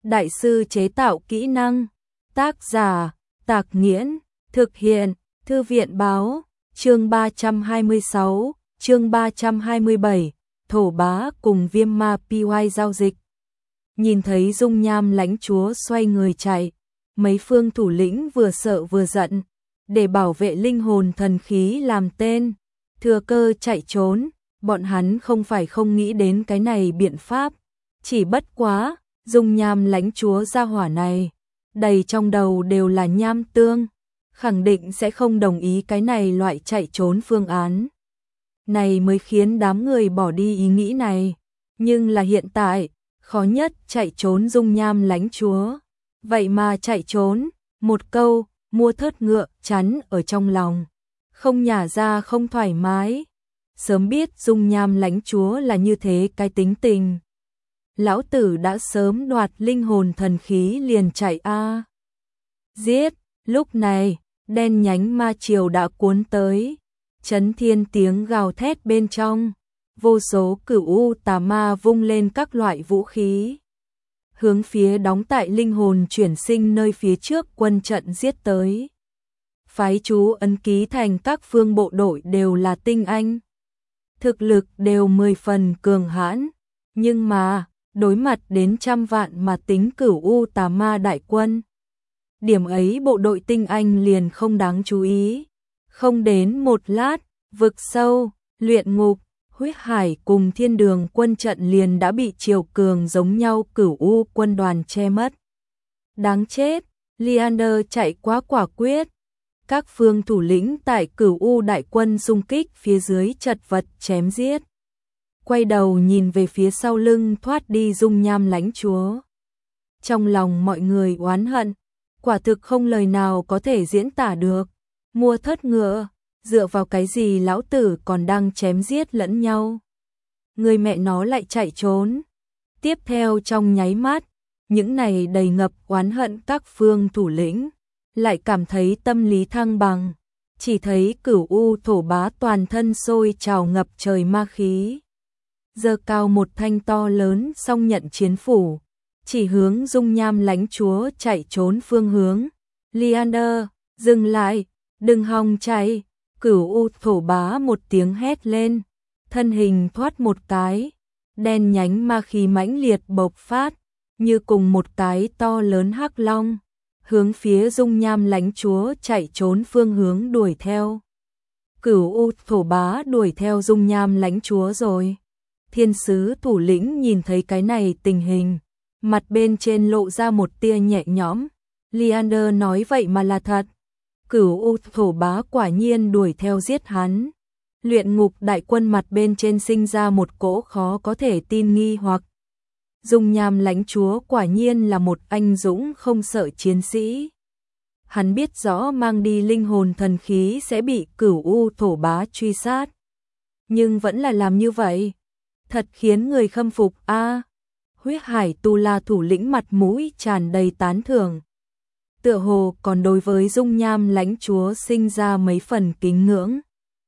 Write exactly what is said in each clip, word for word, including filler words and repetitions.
đại sư chế tạo kỹ năng. Tác giả, Tạc Nghiễn, thực hiện, Thư viện báo, chương ba trăm hai mươi sáu, chương ba trăm hai mươi bảy, Thổ Bá cùng Viêm Ma pê i giao dịch. Nhìn thấy dung nham lãnh chúa xoay người chạy, mấy phương thủ lĩnh vừa sợ vừa giận, để bảo vệ linh hồn thần khí làm tên, thừa cơ chạy trốn, bọn hắn không phải không nghĩ đến cái này biện pháp, chỉ bất quá, dung nham lãnh chúa gia hỏa này, đầy trong đầu đều là nham tương, khẳng định sẽ không đồng ý cái này loại chạy trốn phương án. Này mới khiến đám người bỏ đi ý nghĩ này, nhưng là hiện tại, khó nhất chạy trốn dung nham lãnh chúa. Vậy mà chạy trốn, một câu, mua thớt ngựa, chắn ở trong lòng. Không nhả ra không thoải mái. Sớm biết dung nham lãnh chúa là như thế cái tính tình. Lão tử đã sớm đoạt linh hồn thần khí liền chạy a. Giết, lúc này, đen nhánh ma triều đã cuốn tới. Chấn thiên tiếng gào thét bên trong. Vô số cửu u tà ma vung lên các loại vũ khí. Hướng phía đóng tại linh hồn chuyển sinh nơi phía trước quân trận giết tới. Phái chú ấn ký thành các phương bộ đội đều là tinh anh. Thực lực đều mười phần cường hãn. Nhưng mà, đối mặt đến trăm vạn mà tính cửu u tà ma đại quân. Điểm ấy bộ đội tinh anh liền không đáng chú ý. Không đến một lát, vực sâu, luyện ngục, huyết hải cùng thiên đường quân trận liền đã bị triều cường giống nhau cửu u quân đoàn che mất. Đáng chết, Leander chạy quá quả quyết. Các phương thủ lĩnh tại cửu u đại quân xung kích phía dưới chật vật chém giết. Quay đầu nhìn về phía sau lưng thoát đi dung nham lãnh chúa. Trong lòng mọi người oán hận, quả thực không lời nào có thể diễn tả được. Mua thớt ngựa, dựa vào cái gì lão tử còn đang chém giết lẫn nhau. Người mẹ nó lại chạy trốn. Tiếp theo trong nháy mắt, những này đầy ngập oán hận các phương thủ lĩnh, lại cảm thấy tâm lý thăng bằng. Chỉ thấy cửu u thổ bá toàn thân sôi trào ngập trời ma khí. Giơ cao một thanh to lớn song nhận chiến phủ, chỉ hướng dung nham lãnh chúa chạy trốn phương hướng. Leander, dừng lại, đừng hòng chạy. Cửu u thổ bá một tiếng hét lên, thân hình thoát một cái, đen nhánh ma khí mãnh liệt bộc phát, như cùng một cái to lớn hắc long, hướng phía dung nham lãnh chúa chạy trốn phương hướng đuổi theo. Cửu u thổ bá đuổi theo dung nham lãnh chúa rồi. Thiên sứ thủ lĩnh nhìn thấy cái này tình hình, mặt bên trên lộ ra một tia nhẹ nhõm. Leander nói vậy mà là thật. Cửu u thổ bá quả nhiên đuổi theo giết hắn. Luyện ngục đại quân mặt bên trên sinh ra một cỗ khó có thể tin nghi hoặc. Dung nham lãnh chúa quả nhiên là một anh dũng không sợ chiến sĩ. Hắn biết rõ mang đi linh hồn thần khí sẽ bị cửu u thổ bá truy sát. Nhưng vẫn là làm như vậy. Thật khiến người khâm phục a. À, huyết hải tu la thủ lĩnh mặt mũi tràn đầy tán thưởng. Tựa hồ còn đối với dung nham lãnh chúa sinh ra mấy phần kính ngưỡng.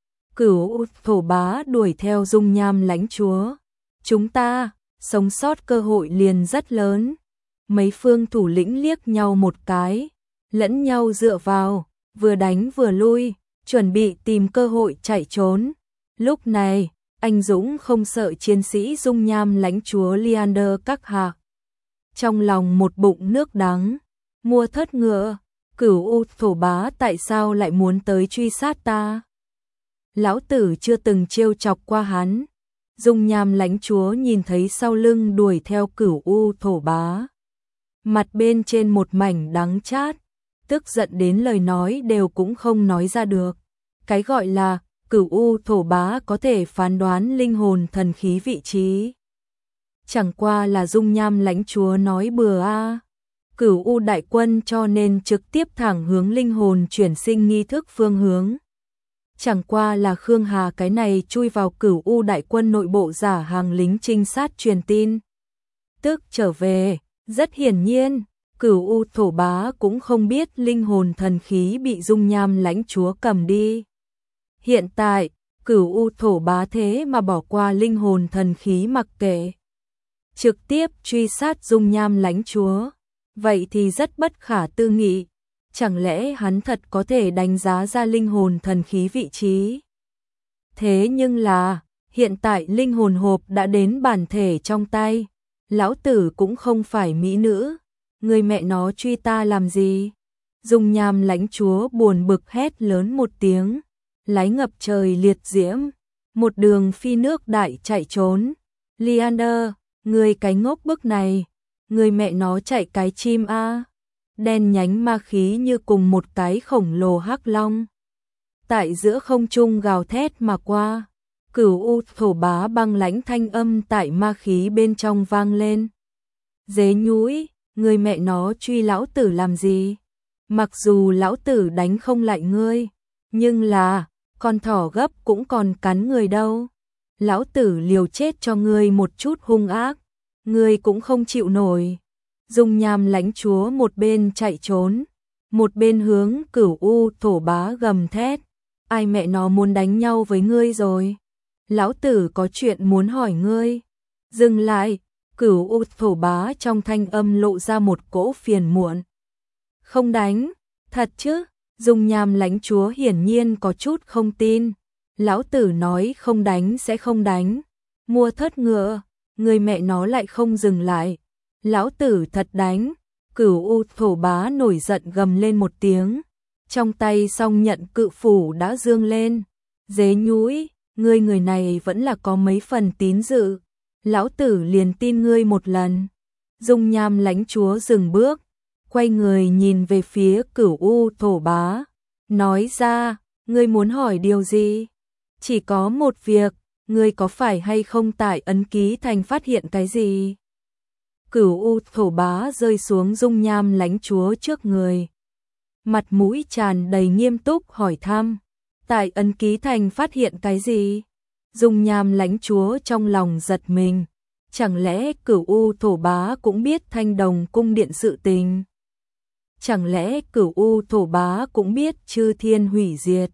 Cửu thổ bá đuổi theo dung nham lãnh chúa. Chúng ta, sống sót cơ hội liền rất lớn. Mấy phương thủ lĩnh liếc nhau một cái, lẫn nhau dựa vào, vừa đánh vừa lui, chuẩn bị tìm cơ hội chạy trốn. Lúc này, anh dũng không sợ chiến sĩ dung nham lãnh chúa Leander các hạ. Trong lòng một bụng nước đắng. Mua thớt ngựa, cửu u thổ bá tại sao lại muốn tới truy sát ta? Lão tử chưa từng trêu chọc qua hắn. Dung nham lãnh chúa nhìn thấy sau lưng đuổi theo cửu u thổ bá. Mặt bên trên một mảnh đắng chát, tức giận đến lời nói đều cũng không nói ra được. Cái gọi là cửu u thổ bá có thể phán đoán linh hồn thần khí vị trí. Chẳng qua là dung nham lãnh chúa nói bừa a. À. Cửu u đại quân cho nên trực tiếp thẳng hướng linh hồn chuyển sinh nghi thức phương hướng. Chẳng qua là Khương Hà cái này chui vào cửu u đại quân nội bộ giả hàng lính trinh sát truyền tin. Tức trở về, rất hiển nhiên, cửu u thổ bá cũng không biết linh hồn thần khí bị dung nham lãnh chúa cầm đi. Hiện tại, cửu u thổ bá thế mà bỏ qua linh hồn thần khí mặc kệ. trực tiếp truy sát dung nham lãnh chúa. Vậy thì rất bất khả tư nghị. Chẳng lẽ hắn thật có thể đánh giá ra linh hồn thần khí vị trí? Thế nhưng là, hiện tại linh hồn hộp đã đến bản thể trong tay. Lão tử cũng không phải mỹ nữ. Người mẹ nó truy ta làm gì? Dung nham lãnh chúa buồn bực hét lớn một tiếng. Lái ngập trời liệt diễm. Một đường phi nước đại chạy trốn. Leander, người cái ngốc bức này. Người mẹ nó chạy cái chim a. Đen nhánh ma khí như cùng một cái khổng lồ hắc long. Tại giữa không trung gào thét mà qua. Cửu U thổ bá băng lãnh thanh âm tại ma khí bên trong vang lên. Dế nhũi, người mẹ nó truy lão tử làm gì? Mặc dù lão tử đánh không lại ngươi, nhưng là, con thỏ gấp cũng còn cắn người đâu. Lão tử liều chết cho ngươi một chút hung ác, ngươi cũng không chịu nổi. Dung nham lãnh chúa một bên chạy trốn, một bên hướng Cửu U thổ bá gầm thét. Ai mẹ nó muốn đánh nhau với ngươi rồi? Lão tử có chuyện muốn hỏi ngươi. Dừng lại, Cửu U thổ bá trong thanh âm lộ ra một cỗ phiền muộn. Không đánh, thật chứ? Dung nham lãnh chúa hiển nhiên có chút không tin. Lão tử nói không đánh sẽ không đánh. Mua thất ngựa, người mẹ nó lại không dừng lại. Lão tử thật đánh. Cửu U thổ bá nổi giận gầm lên một tiếng. Trong tay song nhận cự phủ đã dương lên. Dế nhũi, ngươi người này vẫn là có mấy phần tín dự. Lão tử liền tin ngươi một lần. Dung nham lãnh chúa dừng bước, quay người nhìn về phía Cửu U thổ bá, nói ra, ngươi muốn hỏi điều gì? Chỉ có một việc, ngươi có phải hay không tại ấn ký thành phát hiện cái gì? Cửu U thổ bá rơi xuống dung nham lãnh chúa trước người. Mặt mũi tràn đầy nghiêm túc hỏi thăm, tại ấn ký thành phát hiện cái gì? Dung nham lãnh chúa trong lòng giật mình, chẳng lẽ Cửu U thổ bá cũng biết Thanh Đồng cung điện sự tình? Chẳng lẽ Cửu U thổ bá cũng biết chư thiên hủy diệt,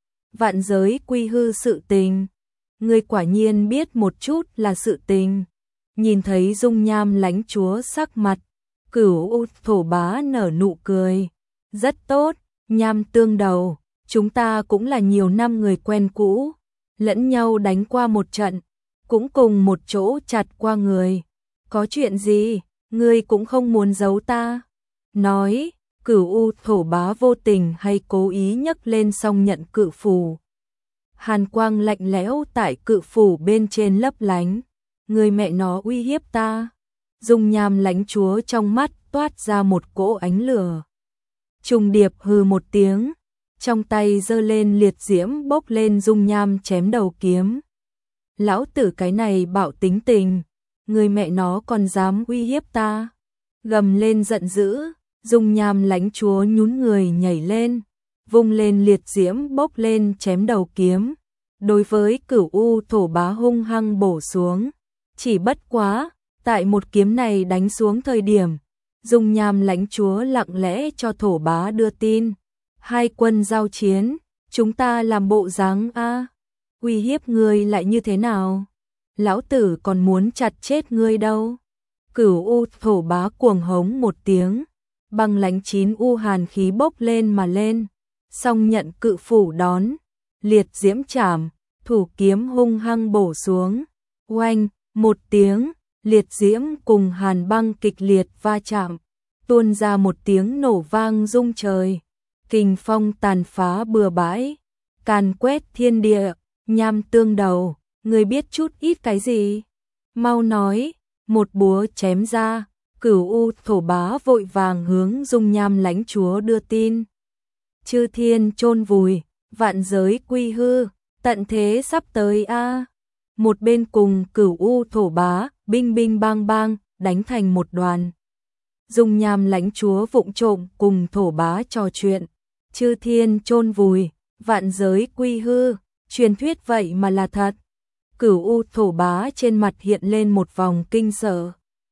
vạn giới quy hư sự tình? Ngươi quả nhiên biết một chút là sự tình. Nhìn thấy dung nham lãnh chúa sắc mặt, Cửu U thổ bá nở nụ cười. Rất tốt, nham tương đầu, chúng ta cũng là nhiều năm người quen cũ, lẫn nhau đánh qua một trận, cũng cùng một chỗ chặt qua người. Có chuyện gì, ngươi cũng không muốn giấu ta? Nói, Cửu U thổ bá vô tình hay cố ý nhấc lên song nhận cự phù. Hàn quang lạnh lẽo tại cự phù bên trên lấp lánh. Người mẹ nó uy hiếp ta. Dung nham lãnh chúa trong mắt toát ra một cỗ ánh lửa. Trùng điệp hừ một tiếng, trong tay giơ lên liệt diễm bốc lên dung nham chém đầu kiếm. Lão tử cái này bạo tính tình, người mẹ nó còn dám uy hiếp ta? Gầm lên giận dữ, dung nham lãnh chúa nhún người nhảy lên, vung lên liệt diễm bốc lên chém đầu kiếm. Đối với Cửu U thổ bá hung hăng bổ xuống. Chỉ bất quá, tại một kiếm này đánh xuống thời điểm, dung nham lãnh chúa lặng lẽ cho thổ bá đưa tin. Hai quân giao chiến, chúng ta làm bộ dáng a, uy hiếp ngươi lại như thế nào? Lão tử còn muốn chặt chết ngươi đâu. Cửu U thổ bá cuồng hống một tiếng, băng lãnh chín u hàn khí bốc lên mà lên, song nhận cự phủ đón, liệt diễm chảm, thủ kiếm hung hăng bổ xuống. Oanh, một tiếng, liệt diễm cùng hàn băng kịch liệt va chạm, tuôn ra một tiếng nổ vang rung trời. Kình phong tàn phá bừa bãi, càn quét thiên địa. Nham tương đầu, ngươi biết chút ít cái gì? Mau nói. Một búa chém ra, Cửu U thổ bá vội vàng hướng dung nham lãnh chúa đưa tin. Chư thiên chôn vùi, vạn giới quy hư, tận thế sắp tới a. Một bên cùng Cửu U thổ bá, binh binh bang bang, đánh thành một đoàn. Dung nham lãnh chúa vụng trộm cùng thổ bá trò chuyện. Chư thiên chôn vùi, vạn giới quy hư, truyền thuyết vậy mà là thật. Cửu U thổ bá trên mặt hiện lên một vòng kinh sợ.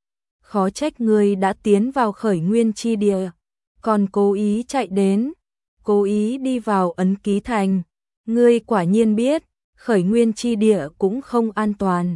Khó trách ngươi đã tiến vào khởi nguyên chi địa, còn cố ý chạy đến, cố ý đi vào ấn ký thành. Ngươi quả nhiên biết, khởi nguyên chi địa cũng không an toàn.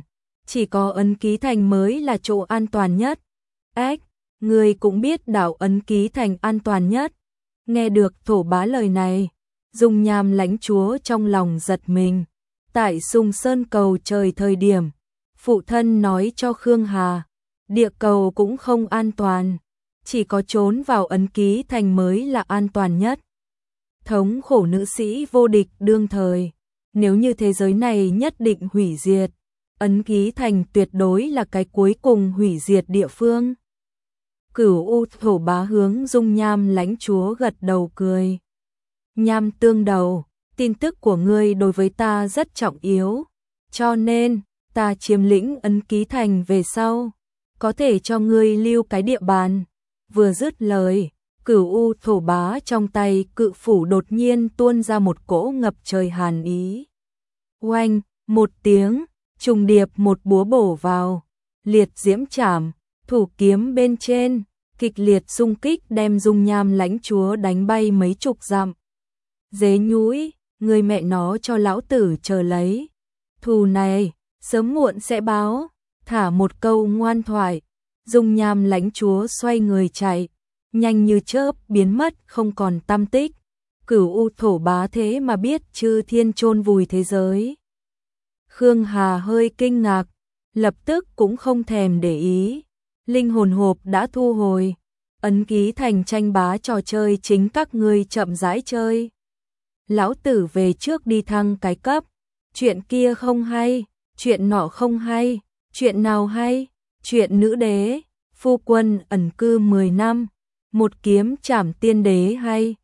chỉ có Ấn Ký Thành mới là chỗ an toàn nhất. Ếch, ngươi cũng biết đảo Ấn Ký Thành an toàn nhất. Nghe được Thổ Bá lời này, Dung Nham Lãnh Chúa trong lòng giật mình. Tại Sùng Sơn cầu trời thời điểm, phụ thân nói cho Khương Hà, địa cầu cũng không an toàn, chỉ có trốn vào Ấn Ký Thành mới là an toàn nhất. Thống khổ nữ sĩ vô địch đương thời, nếu như thế giới này nhất định hủy diệt, Ấn Ký Thành tuyệt đối là cái cuối cùng hủy diệt địa phương. Cửu U Thổ Bá hướng Dung Nham Lãnh Chúa gật đầu cười. Nham Tương Đầu, tin tức của ngươi đối với ta rất trọng yếu, cho nên ta chiếm lĩnh Ấn Ký Thành về sau, có thể cho ngươi lưu cái địa bàn. Vừa dứt lời, Cửu U Thổ Bá trong tay cự phủ đột nhiên tuôn ra một cỗ ngập trời hàn ý. Oanh, một tiếng, trùng điệp một búa bổ vào, liệt diễm trảm, thủ kiếm bên trên, kịch liệt xung kích đem Dung Nham Lãnh Chúa đánh bay mấy chục dặm. Dế nhũi, người mẹ nó cho lão tử chờ lấy. Thù này, sớm muộn sẽ báo, thả một câu ngoan thoại. Dung Nham Lãnh Chúa xoay người chạy, nhanh như chớp biến mất không còn tăm tích. Cửu U Thổ Bá thế mà biết chư thiên chôn vùi thế giới. Khương Hà hơi kinh ngạc, lập tức cũng không thèm để ý. Linh hồn hộp đã thu hồi, Ấn Ký Thành tranh bá trò chơi chính các ngươi chậm rãi chơi. Lão tử về trước đi thăng cái cấp, chuyện kia không hay, chuyện nọ không hay, chuyện nào hay, chuyện nữ đế, phu quân ẩn cư mười năm, một kiếm trảm tiên đế hay.